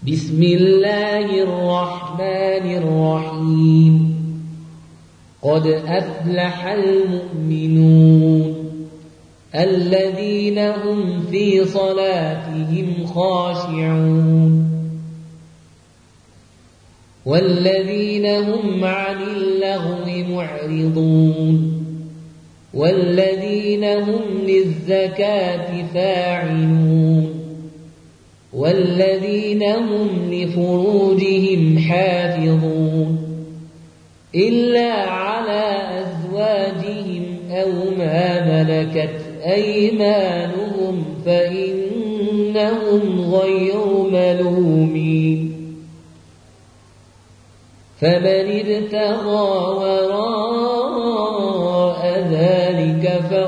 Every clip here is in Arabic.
بسم الله الرحمن الرحيم. قد أفلح المؤمنون الذين هم في صلاتهم خاشعون والذين هم عن اللغو معرضون والذين هم للزكاة فاعلون والذين هم لفروجهم حافظون إلا على أزواجهم أو ما ملكت أيمانهم فإنهم غير ملومين. فمن ابتغى وراء ذلك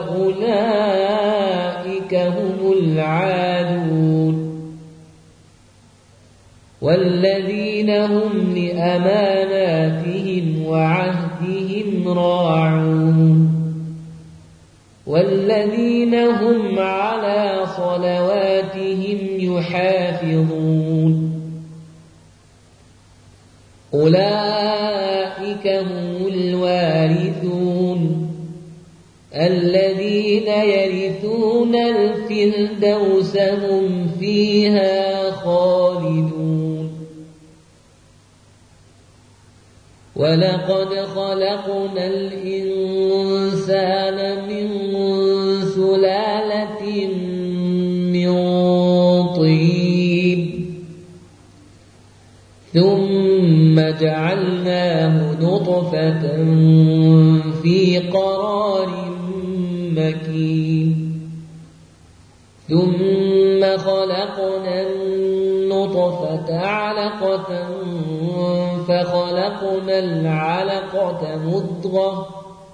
فأولئك هم العادون والذين هم لأماناتهم وعهدهم راعون والذين هم على صلواتهم يحافظون. أولئك هم الوارثون الذين يرثون الفردوس هم فيها خالدون. ولقد خلقنا الإنسان من سلالة من طين ثم جعلناه نطفة في قرار مكين ثم خلقنا النطفة علقة فخلقنا العلقة مضغة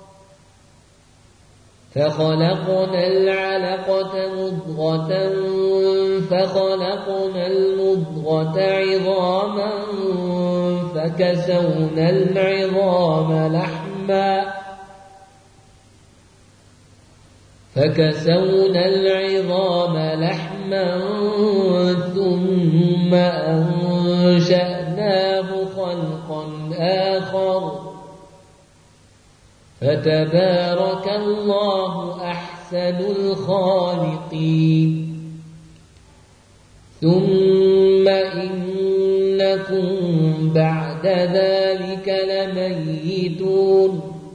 فخلقنا المضغة عظاما فكسونا العظام لحما ثم أنشأناه خلقا آخر فتبارك الله أحسن الخالقين. ثم إنكم بعد ذلك لميتون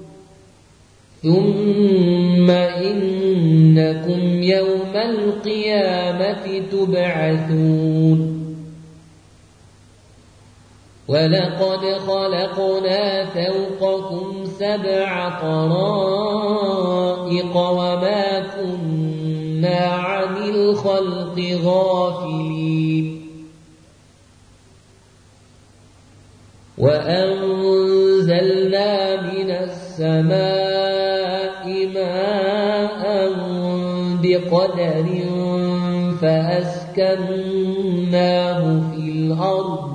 ثم إنكم يوم القيامة تبعثون. ولقد خلقنا فوقكم 7 طرائق وما كنا عن الخلق غافلين. وأنزلنا من السماء ماء بقدر فأسكناه في الأرض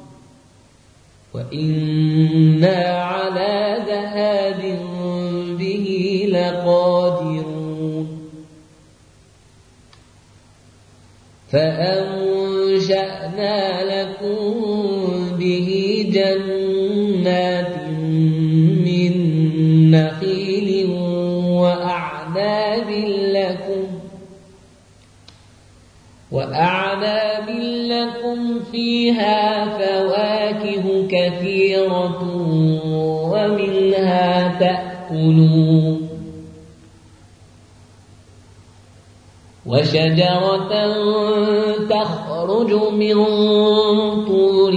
وإنا على ذهاب به لقادرون. فأنشأنا لكم به جنات من نخيل وأعناب لكم فيها فواكه كثيرة ومنها تأكلون. وشجرة تخرج من طور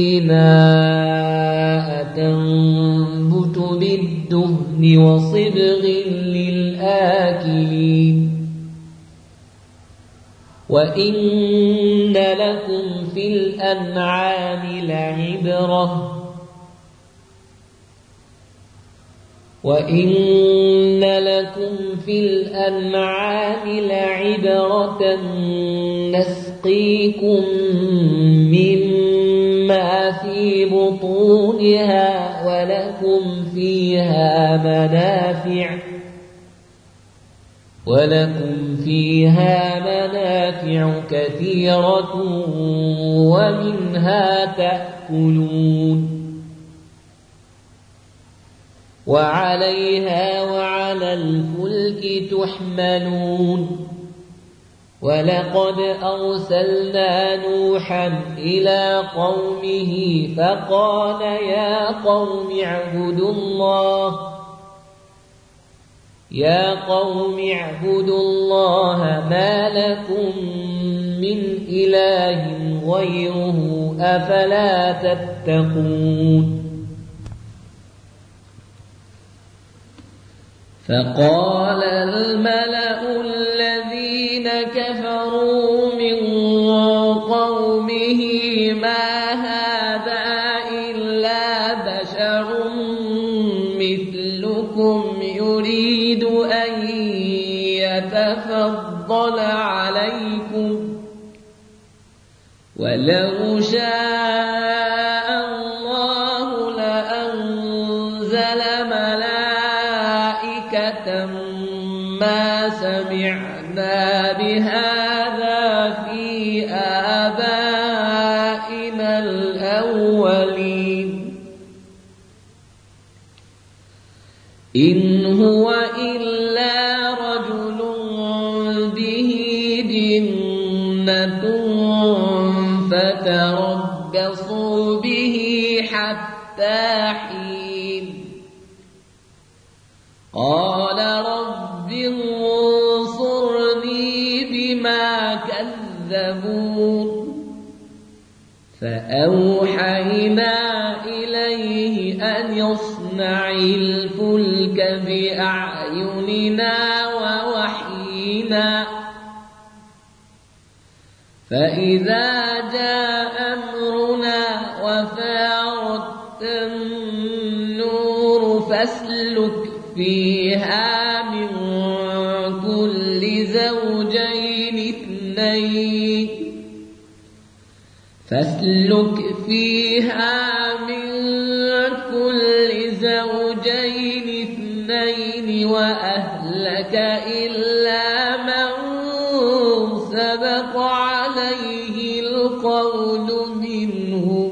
سيناء تنبت بالدهن وصبغ للآكلين. وإن لكم في الأنعام لعبرة نسقيكم مما في بطونها ولكم فيها منافع كثيرة ومنها تأكلون وعليها وعلى الفلك تحملون ولقد أرسلنا نوحا إلى قومه فقال يا قوم اعبدوا الله ما لكم من إله غيره أفلا تتقون فقال الملأ الذين كفروا من قومه ما هذا إلا بشر مثلكم يريد أن يتفضل عليكم ولو شاء الله لأنزل ملائكة ما سمعنا بهذا في آبائنا الأولين إن هو إلا رجل به جنة فتربصوا به حتى حين قال رب انصرني بما كذبون فأوحينا إليه أن يصنع الفلك بأعيننا ووحينا فإذا جاء أمرنا وفارت النور فاسلك فيها من كل زوجين اثنين وأهلك إلا من سبق عليه القول منهم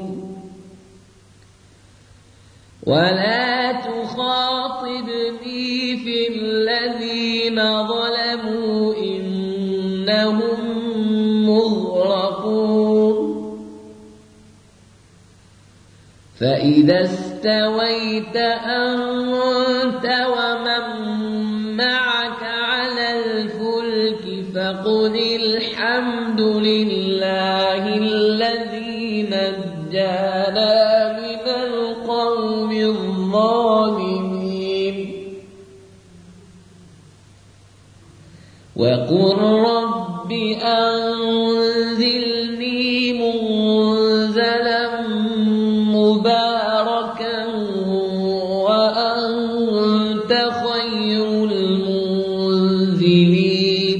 ولا تخاطبني في الذين ظلموا إنهم مغرقون فإذا استويت أنت ومن معك على الفلك فقل الحمد لله الذي نجانا من القوم الظالمين وقل رب أنزلني منزلا مباركا وأنت خير المنزلين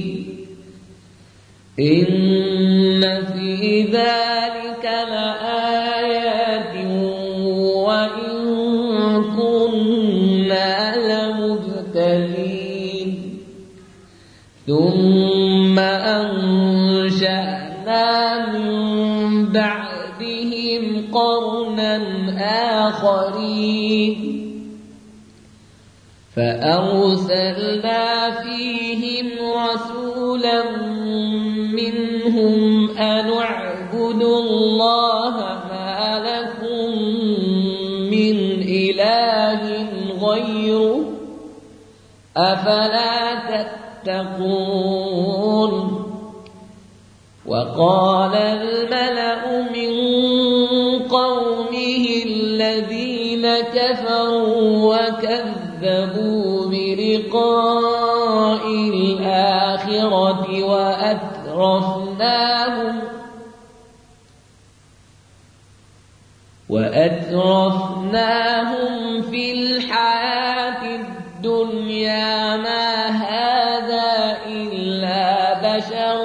إن في ذلك لآيات وإن كنا لمبتلين ثم أنشأنا من بعدهم قرنا آخرين فأرسلنا فيهم رسولا منهم أن اعبدوا الله ما لكم من إله غيره أفلا تتقون وقال الملأ من قومه الذين كفروا وكذبوا بلقاء الآخرة وأترفناهم في الحياة الدنيا ما هذا إلا بشر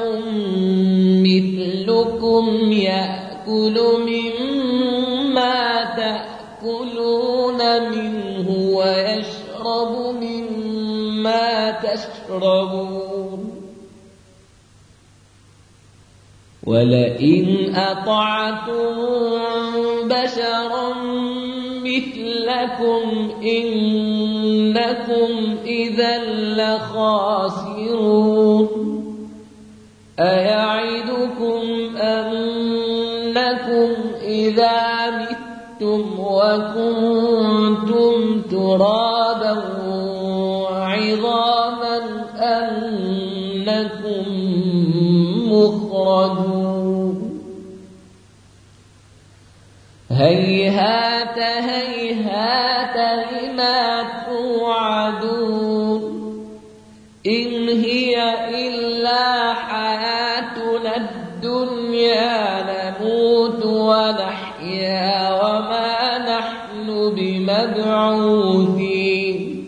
مثلكم يأكل مما تأكلون منه ويشرب مما تشربون ولئن أطعتم بشرا مثلكم إنكم إذا لخاسرون أيعدكم أنكم إذا متم وكنتم ترابا وعظاما أنكم مخرجون هيهات هيهات لما توعدون إن هي إلا حياتنا الدنيا نموت ونحيا وما نحن بمبعوثين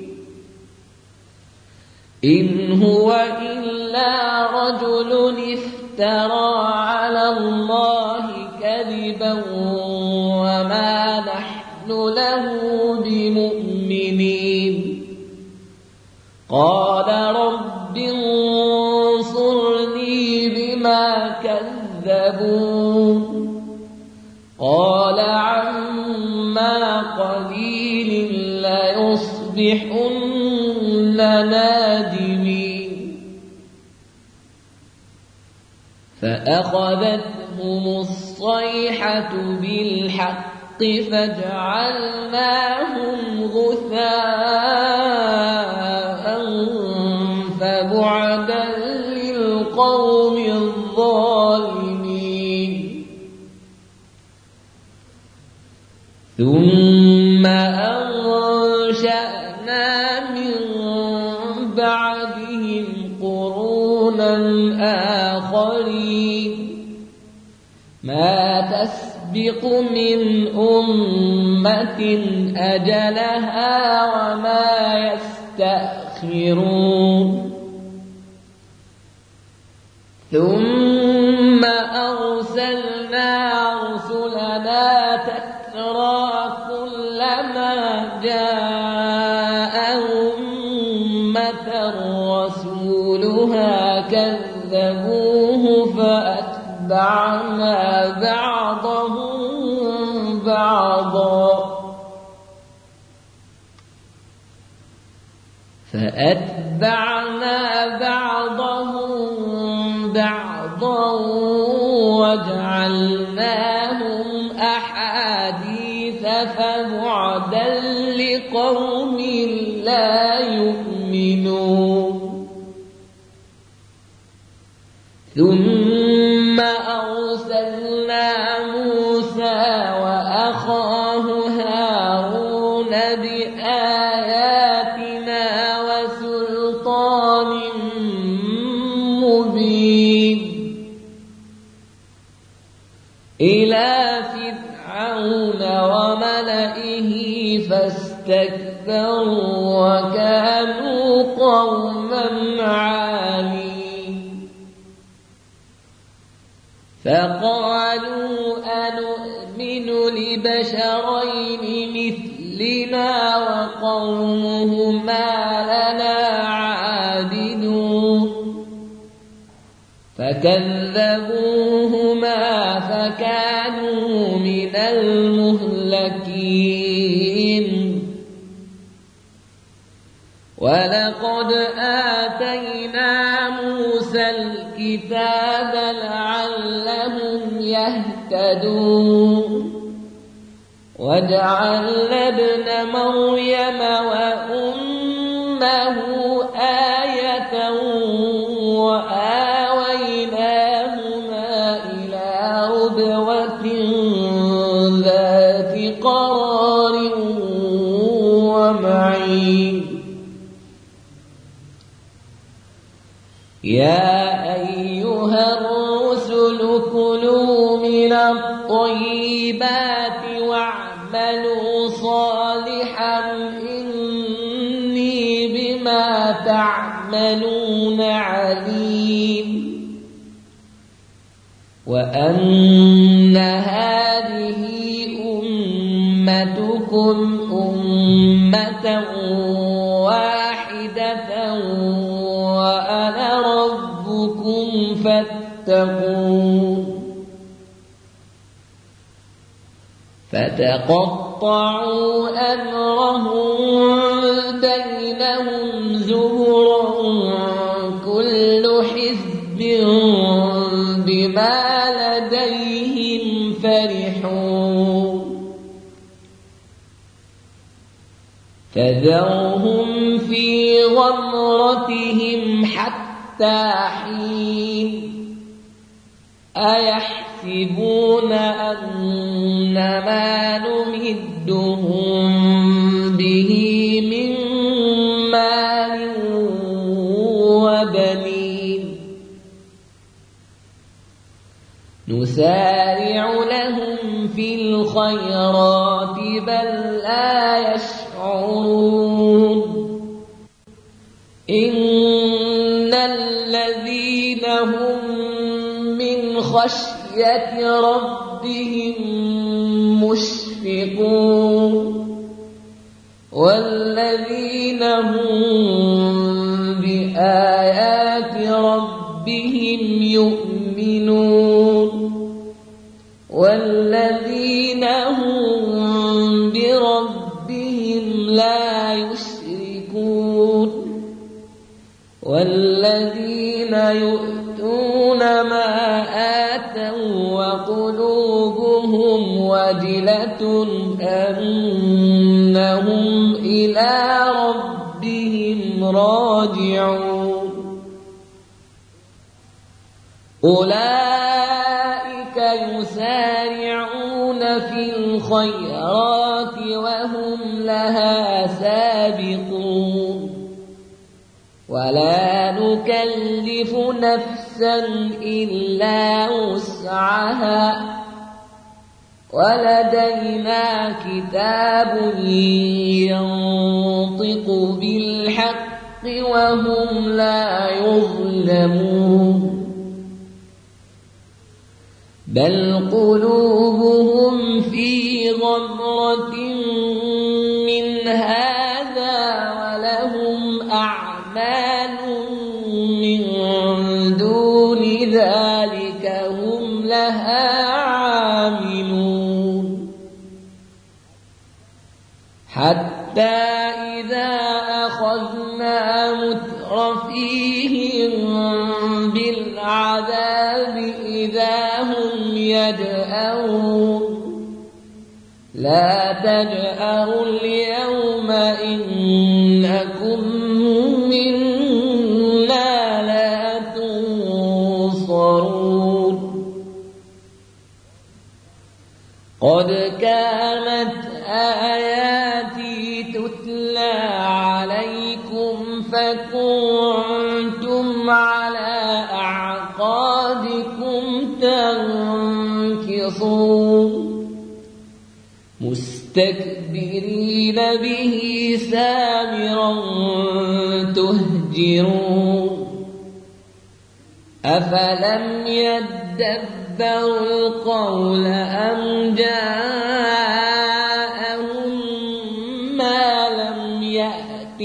إن هو إلا رجل افترى على الله كذبا وما نحن له بمؤمنين قال رب انصرني بما كذبون قال عما قليل ليصبحن نادمين فأخذتهم الصيحة بالحق فجعلناهم غثاء فبعدا للقوم الظالمين ثم أنشأنا من بعدهم قرونا آخرين ما تسبق من أمة أجلها وما يستأخرون ثم أرسلنا رسلنا تترى كلما جاء أمة رسولها كذبوه فأتبعنا بعضهم بعضا وجعلناهم أحاديث فبعدا لقوم لا يؤمنون ثم أرسلنا موسى وأخاه هارون بآياتنا وسلطان مبين إلى فرعون وملئه فاستكبروا وكانوا قوما عالين فقالوا أنؤمن لبشرين مثلنا وقومهما لنا عابدون فكذبوهما فكانوا من المهلكين ولقد آتينا موسى الكتاب لعلهم يهتدون وجعلنا ابن مريم وأمه آية وآويناهما إلى ربوة ذات قرار ومعين يا أيها الرسل كلوا من الطيبات واعملوا صالحا إني بما تعملون عليم وأن هذه أمتكم أمة واحدة وأنا ربكم فاتقون فتقطعوا أمرهم بينهم زبرا كل حزب بما لديهم فرحون فذرهم في غمرتهم حتى حين أيحسبون أن ما نمدهم به من مال وبنين نسارع لهم في الخيرات بل لا يشعرون إن الذين هم من خشية ربهم مشفقون والذين هم بآيات ربهم يؤمنون والذين هم بربهم لا يشركون والذين يؤتون ما آتوا وقلوبهم وجلة أنهم إلى ربهم راجعون أولئك يسارعون في الخيرات وهم لها سابقون ولا نكلف نفسا إلا وسعها ولدينا كتاب ينطق بالحق وهم لا يظلمون بل قلوبهم في غمرة من هذا ولهم أعمال من دون ذلك هم لها عاملون حتى إذا أخذنا مترفيهم بالعذاب إذا هم يجأرون لا تجأروا اليوم إنكم منا لا تنصرون قد كانت آياتي تتلى عليكم فكنتم على أعقابكم تنكصون مستكبرين به سامرا تهجرون أفلم يدبروا القول أم جاءهم ما لم يأت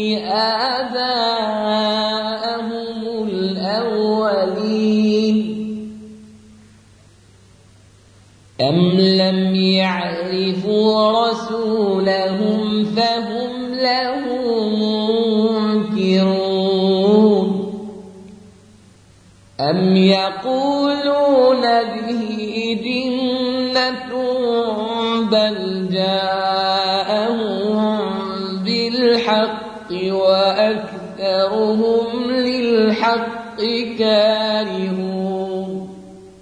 آباءهم الأولين أم لم يعرفوا رسولهم فهم له منكرون أم يقولون به جنة بل جاءهم بالحق وأكثرهم للحق كارهون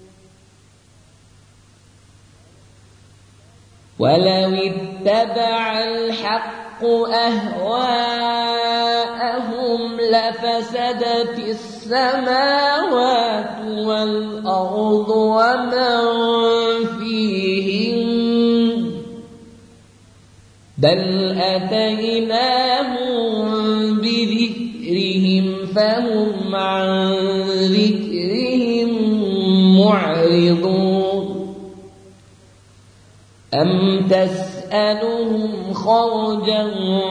ولو اتبع الحق أهواءهم لفسدت السماوات والأرض ومن فيهن بل أتيناهم بذكرهم فهم عن ذكرهم معرضون أم تسألهم خرجا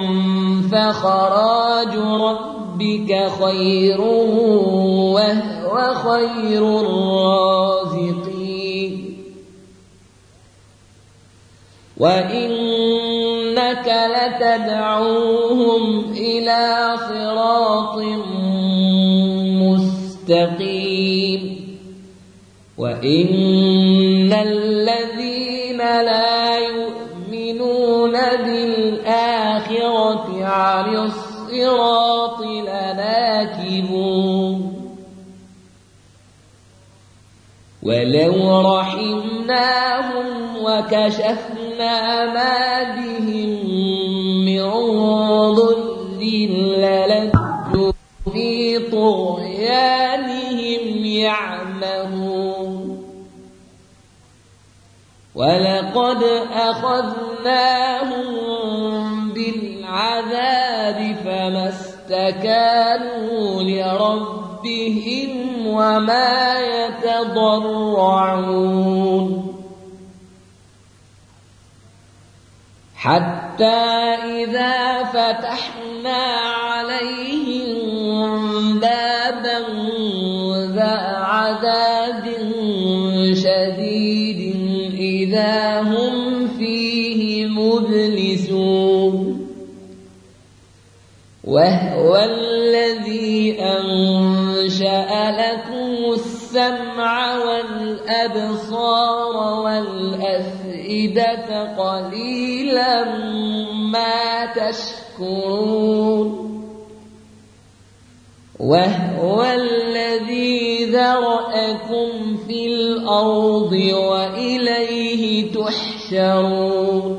فخراج ربك خير وهو خير الرازقين وإنك لتدعوهم إلى صراط مستقيم وإن الذين لا يؤمنون بالآخرة عن الصراط لناكبون ولو رحمناهم وكشفنا ما بهم من ضر للجوا في طغيانهم يعمهون ولقد أخذناهم بالعذاب فما استكانوا لربهم وما يتضرعون حتى إذا فتحنا عليهم بابا ذا عذاب شديد إذا هم فيه مبلسون وهو الذي أنشأ لكم السمع والأبصار والأفئدة قليلا ما تشكرون وهو الذي ذرأكم في الأرض وإليه تحشرون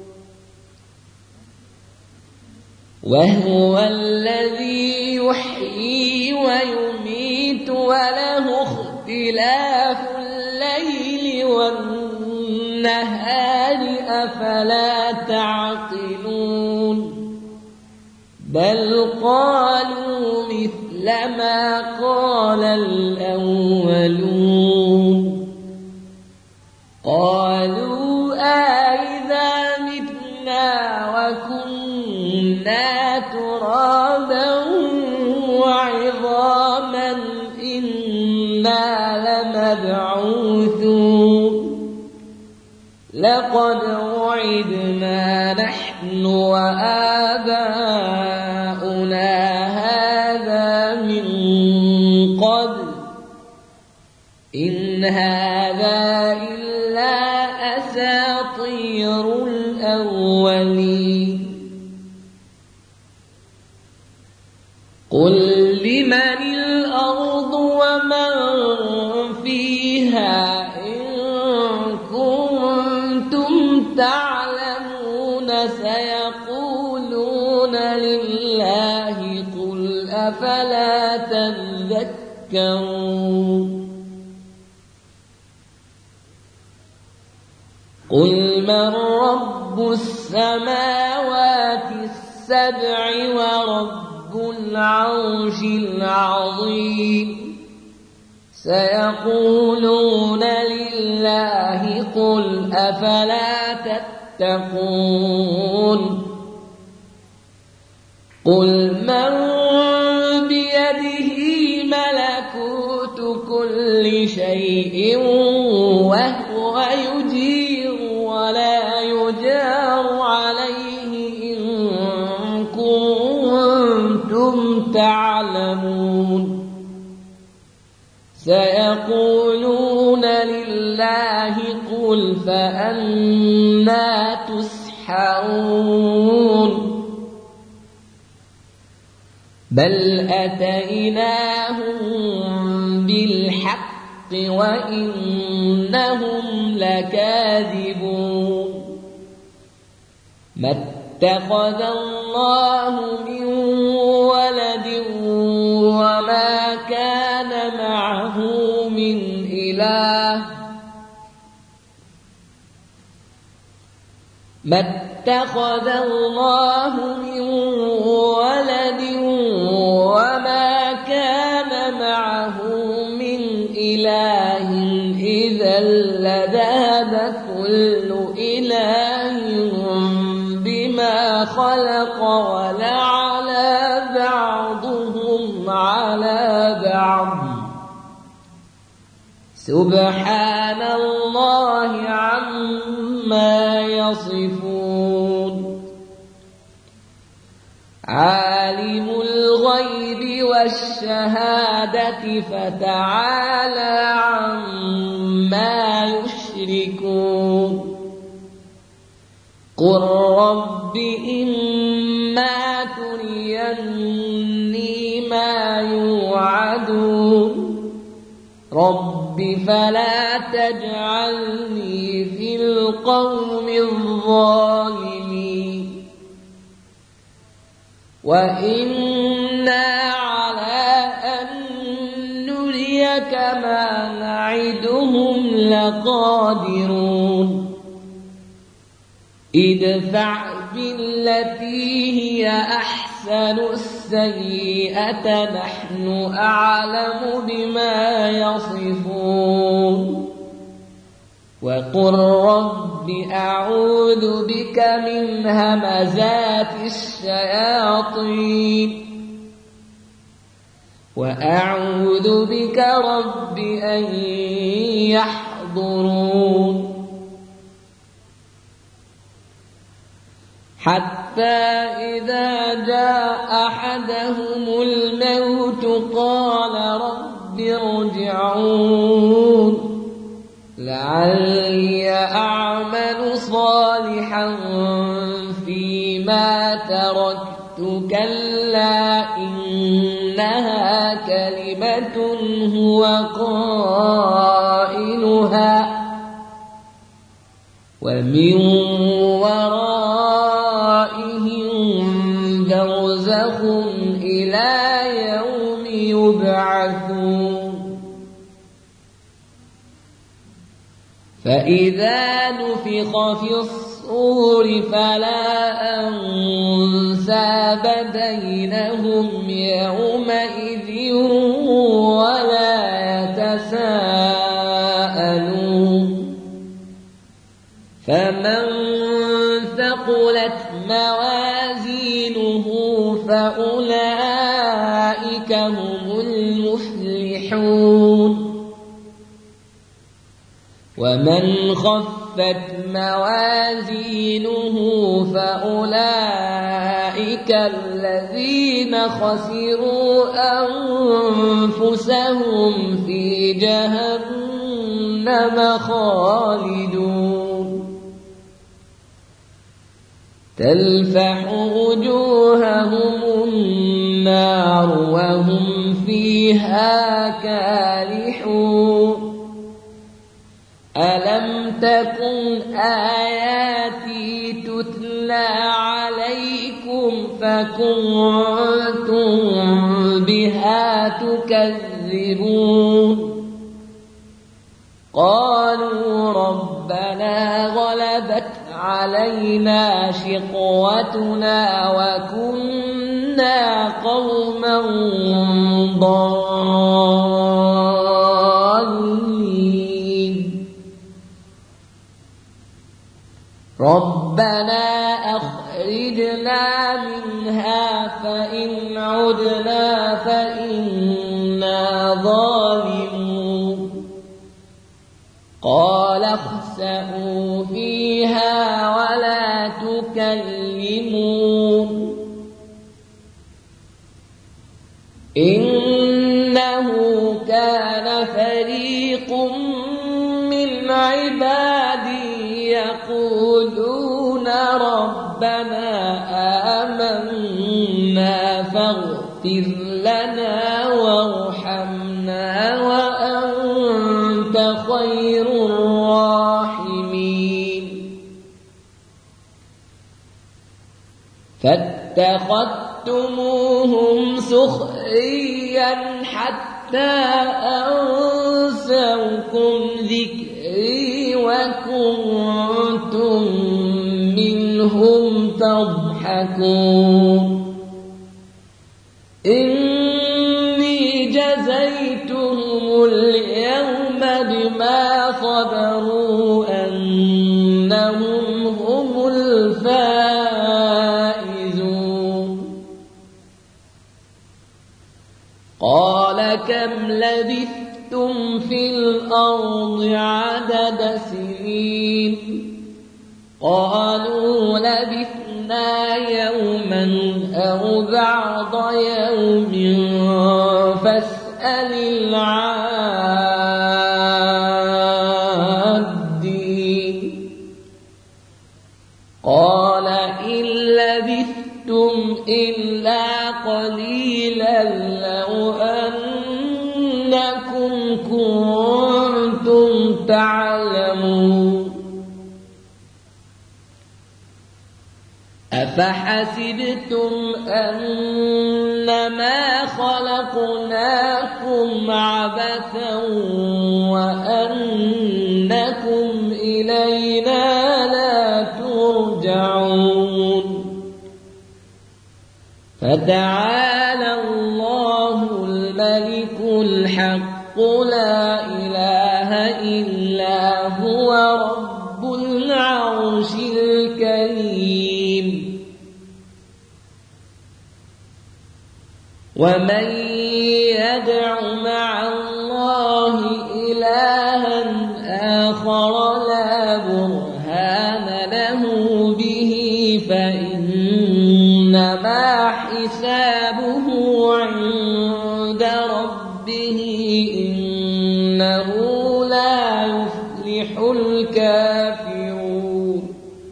وهو الذي يحيي ويميت وله اختلاف الليل والنهار أفلا تعقلون بل قالوا مثل ما قال الأولون قالوا أإذا متنا وكنا ترابا وعظاما إنا لمبعوثون لقد وعدنا نحن وآباؤنا هذا من قبل إن هذا إلا أساطير الأولين قل لمن الأرض ومن فيها إن كنتم تعلمون سيقولون لله قل أفلا تذكرون قل من رب السماوات السبع ورب العرش العظيم سيقولون لله قل أفلا تتقون قل من بيده ملكوت كل شيء وهو يجير ولا يجار عليه إن كنتم تعلمون سيقولون لله قل فأنى تسحرون بل أتيناهم بالحق وإنهم لكاذبون ما اتخذ الله من ولد وما كان معه من إله ما اتخذ الله من ولد وما كان معه من إله إذا لذهب كل إله بما خلق ولعلى بعضهم على بعض سبحان الله عما يصفون عالم الغيب والشهادة فتعالى عما يشركون قل رب إما تريني ما يوعدون رب فلا تجعلني في القوم الظالمين وإنا على أن نريك ما نعدهم لقادرون ادفع بالتي هي أحسن السيئة نحن أعلم بما يصفون وقل رب أعوذ بك من همزات الشياطين وأعوذ بك رب أن يحضرون حتى إذا جاء أحدهم الموت قال رب ارجعون لعلي أعمل صالحا فيما تركت كلا إنها كلمة هو قائلها ومن ورائهم برزخ إلى يوم يبعثون فإذا نفخ في الصور فلا أنساب بينهم يومئذ ولا يتساءلون فمن ثقلت موازينه فأولئك هم المفلحون ومن خفت موازينه فأولئك الذين خسروا أنفسهم في جهنم خالدون تلفح وجوههم النار وهم فيها كالحون ألم تكن آياتي تتلى عليكم فكنتم بها تكذبون قالوا ربنا غلبت علينا شقوتنا وكنا قوما ضالين ربنا أخرجنا منها فإن عدنا فإنا ظالمون قال اخسئوا فيها ولا تكلمون إنه كان فريق من عبادي يقولون ربنا آمنا فاغفر لنا وارحمنا وأنت خير الراحمين فاتخذتموهم سخريا حتى أنسوكم ذكري وكنتم منهم تضحكون إني جزيتهم اليوم بما صبروا أنهم هم الفائزون قال كم لبثتم في الأرض عدد سنين قالوا لبثنا يوما أو بعض يوم فاسأل العادين قال إن لبثتم إلا قليلا لو أنكم كنتم تعلمون أفحسبتم أنما خلقناكم عبثا وأنكم إلينا لا ترجعون فتعالى الله الملك الحق لا إله إلا هو رب العرش الكريم ومن يدع مع الله إلها آخر لا برهان له به فإنما حسابه عند ربه إنه لا يفلح الكافرون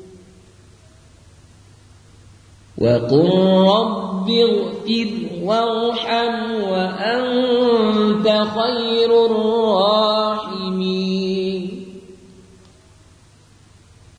وقل رب اغفر وارحم وأنت خير الراحمين